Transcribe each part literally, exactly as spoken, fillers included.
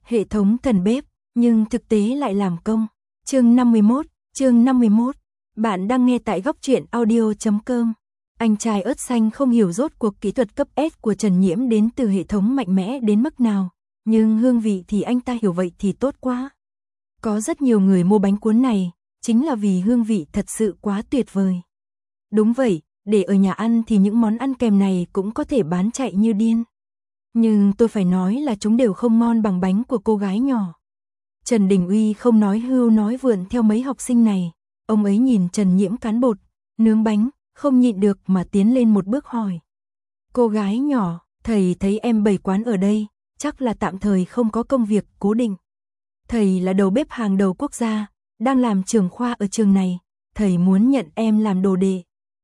Hệ thống thần bếp, nhưng thực tế lại làm công. Chương năm mươi mốt, chương năm mươi mốt. Bạn đang nghe tại góc truyện audio chấm com. Anh trai ớt xanh không hiểu rốt cuộc kỹ thuật cấp S của Trần Nhiễm đến từ hệ thống mạnh mẽ đến mức nào, nhưng hương vị thì anh ta hiểu vậy thì tốt quá. Có rất nhiều người mua bánh cuốn này, chính là vì hương vị thật sự quá tuyệt vời. Đúng vậy, để ở nhà ăn thì những món ăn kèm này cũng có thể bán chạy như điên. Nhưng tôi phải nói là chúng đều không ngon bằng bánh của cô gái nhỏ. Trần Đình Uy không nói hưu nói vượn theo mấy học sinh này. Ông ấy nhìn Trần Nhiễm cán bột, nướng bánh, không nhịn được mà tiến lên một bước hỏi. Cô gái nhỏ, thầy thấy em bày quán ở đây, chắc là tạm thời không có công việc cố định. Thầy là đầu bếp hàng đầu quốc gia, đang làm trưởng khoa ở trường này, thầy muốn nhận em làm đồ đệ.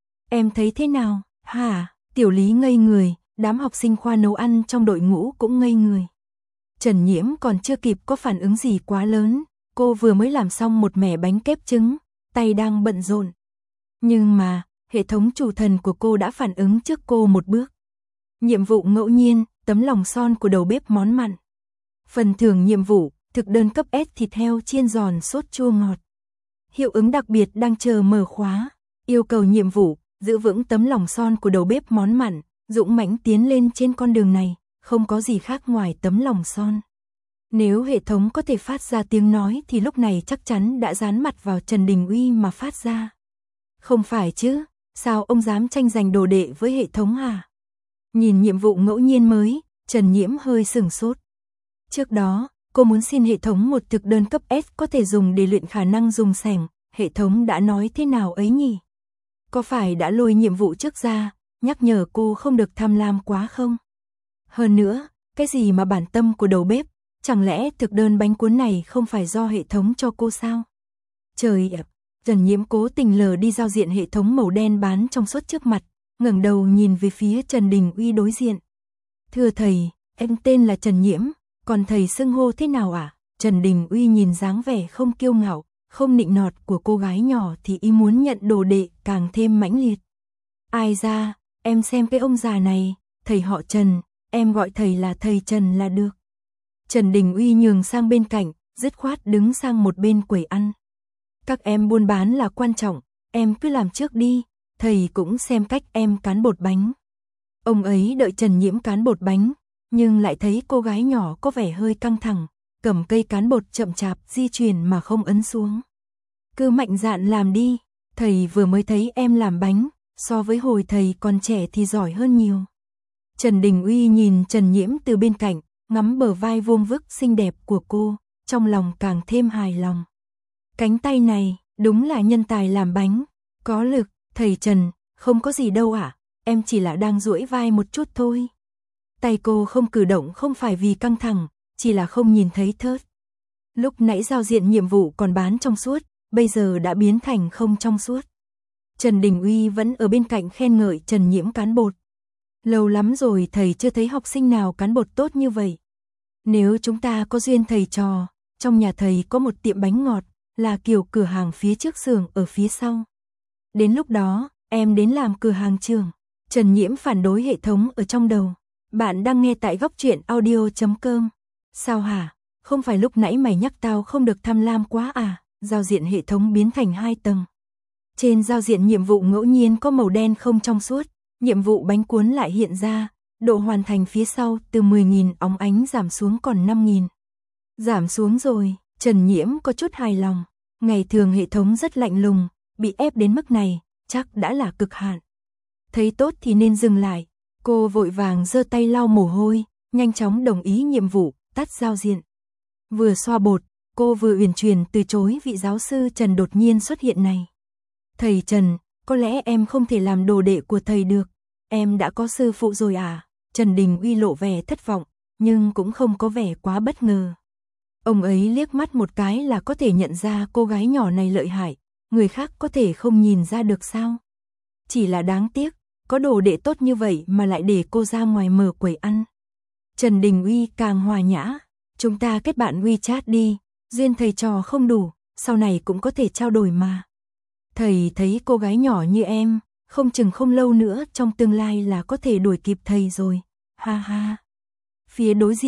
Em thấy thế nào? Hả? Tiểu Lý ngây người, đám học sinh khoa nấu ăn trong đội ngũ cũng ngây người. Trần Nhiễm còn chưa kịp có phản ứng gì quá lớn, cô vừa mới làm xong một mẻ bánh kép trứng, tay đang bận rộn. Nhưng mà, hệ thống chủ thần của cô đã phản ứng trước cô một bước. Nhiệm vụ ngẫu nhiên, tấm lòng son của đầu bếp món mặn. Phần thưởng nhiệm vụ, thực đơn cấp S thịt heo chiên giòn sốt chua ngọt. Hiệu ứng đặc biệt đang chờ mở khóa. Yêu cầu nhiệm vụ, giữ vững tấm lòng son của đầu bếp món mặn, dũng mãnh tiến lên trên con đường này, không có gì khác ngoài tấm lòng son. Nếu hệ thống có thể phát ra tiếng nói thì lúc này chắc chắn đã dán mặt vào Trần Đình Uy mà phát ra. Không phải chứ, sao ông dám tranh giành đồ đệ với hệ thống à? Nhìn nhiệm vụ ngẫu nhiên mới, Trần Nhiễm hơi sửng sốt. Trước đó, cô muốn xin hệ thống một thực đơn cấp S có thể dùng để luyện khả năng dùng sẻng, hệ thống đã nói thế nào ấy nhỉ? Có phải đã lôi nhiệm vụ trước ra, nhắc nhở cô không được tham lam quá không? Hơn nữa, cái gì mà bản tâm của đầu bếp, chẳng lẽ thực đơn bánh cuốn này không phải do hệ thống cho cô sao? Trời ạ, Trần Nhiễm cố tình lờ đi giao diện hệ thống màu đen bán trong suốt trước mặt, ngẩng đầu nhìn về phía Trần Đình Uy đối diện. Thưa thầy, em tên là Trần Nhiễm, còn thầy xưng hô thế nào ạ? À? Trần Đình Uy nhìn dáng vẻ không kiêu ngạo, không nịnh nọt của cô gái nhỏ thì ý muốn nhận đồ đệ càng thêm mãnh liệt. Ai ra, em xem cái ông già này, thầy họ Trần, em gọi thầy là thầy Trần là được. Trần Đình Uy nhường sang bên cạnh, dứt khoát đứng sang một bên quầy ăn. Các em buôn bán là quan trọng, em cứ làm trước đi, thầy cũng xem cách em cán bột bánh. Ông ấy đợi Trần Nhiễm cán bột bánh, nhưng lại thấy cô gái nhỏ có vẻ hơi căng thẳng, cầm cây cán bột chậm chạp di chuyển mà không ấn xuống. Cứ mạnh dạn làm đi, thầy vừa mới thấy em làm bánh, so với hồi thầy còn trẻ thì giỏi hơn nhiều. Trần Đình Uy nhìn Trần Nhiễm từ bên cạnh, ngắm bờ vai vuông vức xinh đẹp của cô, trong lòng càng thêm hài lòng. Cánh tay này, đúng là nhân tài làm bánh, có lực, thầy Trần, không có gì đâu ạ, em chỉ là đang duỗi vai một chút thôi. Tay cô không cử động không phải vì căng thẳng, chỉ là không nhìn thấy thớt. Lúc nãy giao diện nhiệm vụ còn bán trong suốt, bây giờ đã biến thành không trong suốt. Trần Đình Uy vẫn ở bên cạnh khen ngợi Trần Nhiễm cán bột. Lâu lắm rồi thầy chưa thấy học sinh nào cán bột tốt như vậy. Nếu chúng ta có duyên thầy trò, trong nhà thầy có một tiệm bánh ngọt, là kiểu cửa hàng phía trước xưởng ở phía sau. Đến lúc đó, em đến làm cửa hàng trường. Trần Nhiễm phản đối hệ thống ở trong đầu. Bạn đang nghe tại góc truyện audio chấm com. Sao hả? Không phải lúc nãy mày nhắc tao không được tham lam quá à? Giao diện hệ thống biến thành hai tầng. Trên giao diện nhiệm vụ ngẫu nhiên có màu đen không trong suốt, nhiệm vụ bánh cuốn lại hiện ra, độ hoàn thành phía sau từ mười nghìn óng ánh giảm xuống còn năm nghìn. Giảm xuống rồi, Trần Nhiễm có chút hài lòng. Ngày thường hệ thống rất lạnh lùng, bị ép đến mức này, chắc đã là cực hạn. Thấy tốt thì nên dừng lại, cô vội vàng giơ tay lau mồ hôi, nhanh chóng đồng ý nhiệm vụ, tắt giao diện. Vừa xoa bột, cô vừa uyển chuyển từ chối vị giáo sư Trần đột nhiên xuất hiện này. Thầy Trần, có lẽ em không thể làm đồ đệ của thầy được, em đã có sư phụ rồi à? Trần Đình Uy lộ vẻ thất vọng, nhưng cũng không có vẻ quá bất ngờ. Ông ấy liếc mắt một cái là có thể nhận ra cô gái nhỏ này lợi hại, người khác có thể không nhìn ra được sao? Chỉ là đáng tiếc, có đồ đệ tốt như vậy mà lại để cô ra ngoài mở quầy ăn. Trần Đình Uy càng hòa nhã, chúng ta kết bạn WeChat đi, duyên thầy trò không đủ, sau này cũng có thể trao đổi mà. Thầy thấy cô gái nhỏ như em, không chừng không lâu nữa trong tương lai là có thể đuổi kịp thầy rồi, ha ha. Phía đối diện,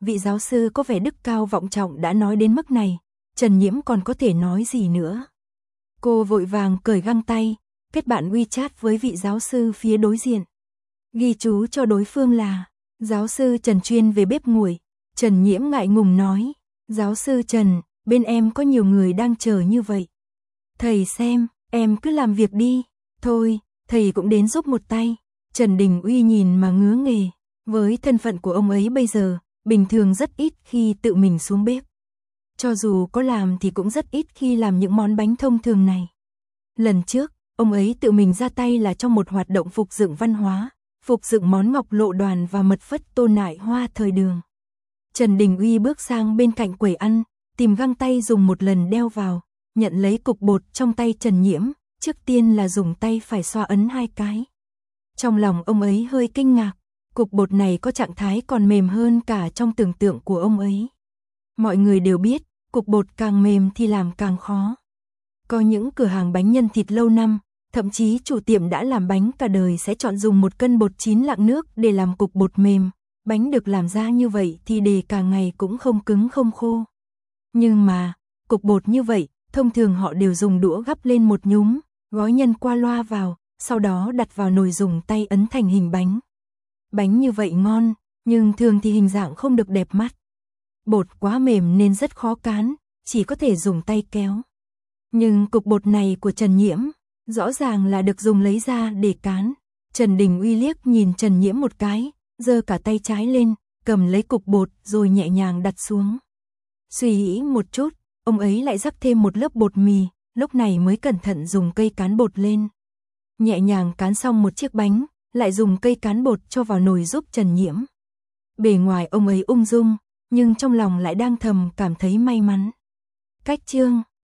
vị giáo sư có vẻ đức cao vọng trọng đã nói đến mức này, Trần Nhiễm còn có thể nói gì nữa. Cô vội vàng cởi găng tay, kết bạn WeChat với vị giáo sư phía đối diện. Ghi chú cho đối phương là giáo sư Trần chuyên về bếp nguội. Trần Nhiễm ngại ngùng nói, giáo sư Trần, bên em có nhiều người đang chờ như vậy. Thầy xem, em cứ làm việc đi, thôi, thầy cũng đến giúp một tay. Trần Đình Uy nhìn mà ngứa nghề, với thân phận của ông ấy bây giờ, bình thường rất ít khi tự mình xuống bếp. Cho dù có làm thì cũng rất ít khi làm những món bánh thông thường này. Lần trước, ông ấy tự mình ra tay là trong một hoạt động phục dựng văn hóa, phục dựng món ngọc lộ đoàn và mật phất tô nại hoa thời Đường. Trần Đình Uy bước sang bên cạnh quầy ăn, tìm găng tay dùng một lần đeo vào, nhận lấy cục bột trong tay Trần Nhiễm, trước tiên là dùng tay phải xoa ấn hai cái. Trong lòng ông ấy hơi kinh ngạc, cục bột này có trạng thái còn mềm hơn cả trong tưởng tượng của ông ấy. Mọi người đều biết, cục bột càng mềm thì làm càng khó. Có những cửa hàng bánh nhân thịt lâu năm, thậm chí chủ tiệm đã làm bánh cả đời sẽ chọn dùng một cân bột chín lạng nước để làm cục bột mềm. Bánh được làm ra như vậy thì để cả ngày cũng không cứng không khô. Nhưng mà, cục bột như vậy, thông thường họ đều dùng đũa gắp lên một nhúm, gói nhân qua loa vào, sau đó đặt vào nồi dùng tay ấn thành hình bánh. Bánh như vậy ngon, nhưng thường thì hình dạng không được đẹp mắt. Bột quá mềm nên rất khó cán, chỉ có thể dùng tay kéo. Nhưng cục bột này của Trần Nhiễm, rõ ràng là được dùng lấy ra để cán. Trần Đình Uy liếc nhìn Trần Nhiễm một cái, giơ cả tay trái lên, cầm lấy cục bột rồi nhẹ nhàng đặt xuống. Suy nghĩ một chút, ông ấy lại rắc thêm một lớp bột mì, lúc này mới cẩn thận dùng cây cán bột lên. Nhẹ nhàng cán xong một chiếc bánh, lại dùng cây cán bột cho vào nồi giúp Trần Nhiễm. Bề ngoài ông ấy ung dung, nhưng trong lòng lại đang thầm cảm thấy may mắn. Cách chương